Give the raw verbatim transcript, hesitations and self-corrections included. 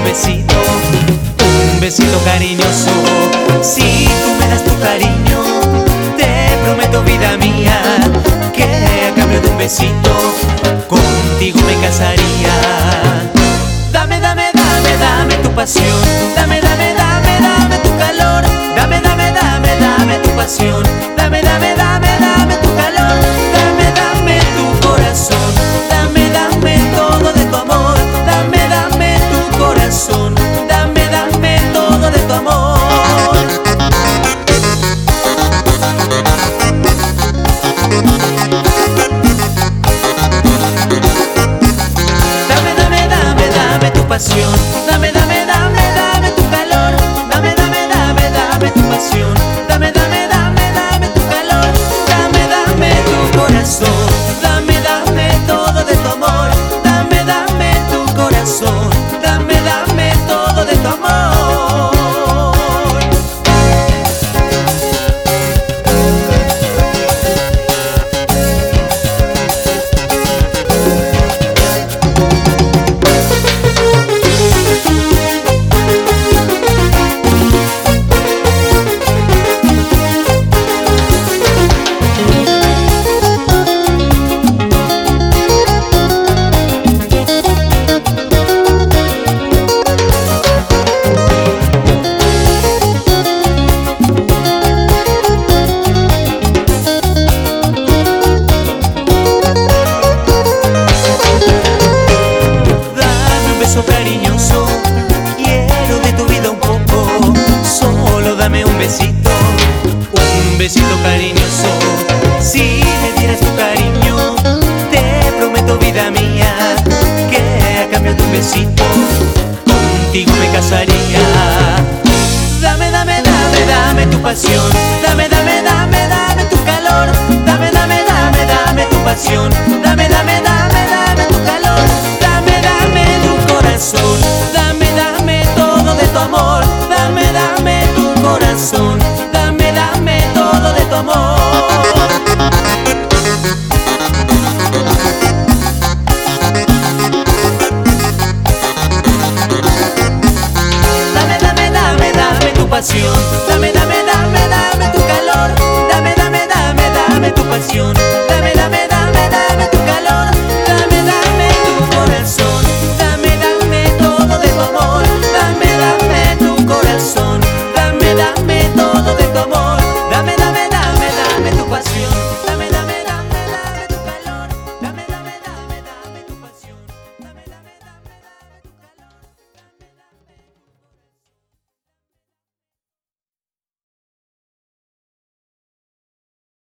besito, un besito cariñoso. Si tú me das tu cariño, te prometo, vida mía, que a cambio de un besito contigo me casaría. Dame, dame, dame, dame tu pasión, dame, dame, dame, dame tu calor, dame, dame, dame, dame tu pasión, dame, dame, dame, dame tu calor, dame, dame tu corazón, dame, dame todo de tu amor, dame, dame tu corazón, dame, dame todo de tu amor. Dame, dame, dame, dame tu pasión, dame, dame, dame, dame tu calor, dame, dame, dame, dame tu pasión, dame, dame, dame, dame tu calor, dame, dame tu corazón, dame, dame todo de tu amor, dame, dame tu corazón, dame, dame todo de tu amor. Cariñoso, quiero de tu vida un poco, solo dame un besito, un besito cariñoso. Si me dieras tu cariño, te prometo, vida mía, que a cambio de un besito contigo me casaría. Dame, dame, dame, dame tu pasión, dame, dame, dame, dame tu calor, dame, dame, dame, dame tu pasión, dame, dame, dame, dame tu calor, dame, dame tu corazón, dame, dame todo de tu amor, dame, dame tu corazón, dame, dame todo de tu amor. Dame, dame, dame, dame tu pasión, dame,